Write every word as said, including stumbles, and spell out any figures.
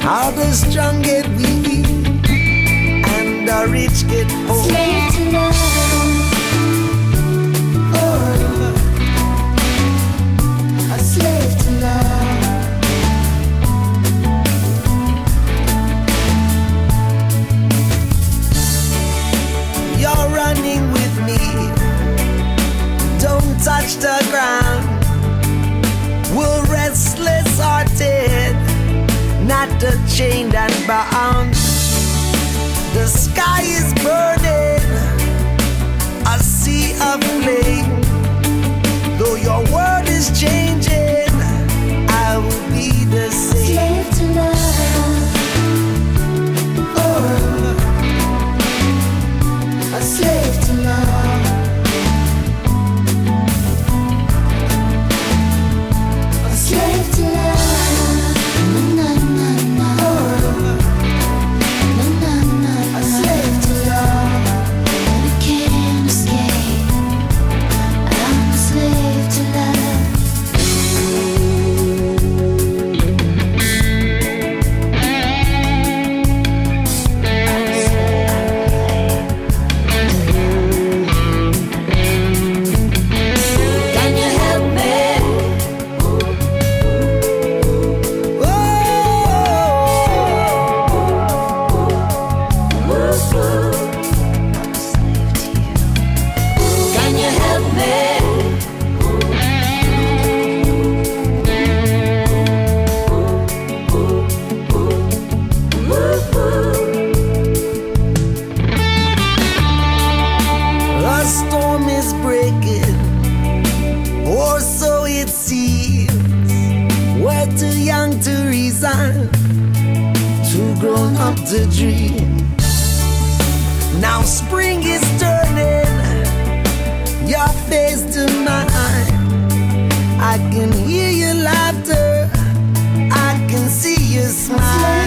How the strong get weak and the rich get poor. Slave to love. Oh, a slave to love. You're running with me. Don't touch the ground. We're restless hearted, not chained and bound. The sky is burning, a sea of flame. Though your world is changing, I will be the same. Slave to love. Oh, a slave to love. A slave to love. Na na na na. Na na na na. A slave to love. And I can't escape. I'm a slave to love. Can you help me? Can you help me? A storm is breaking, or so it seems. We're too young to resign, too grown up to dream. Now spring is turning, your face to mine. I can hear your laughter, I can see your smile.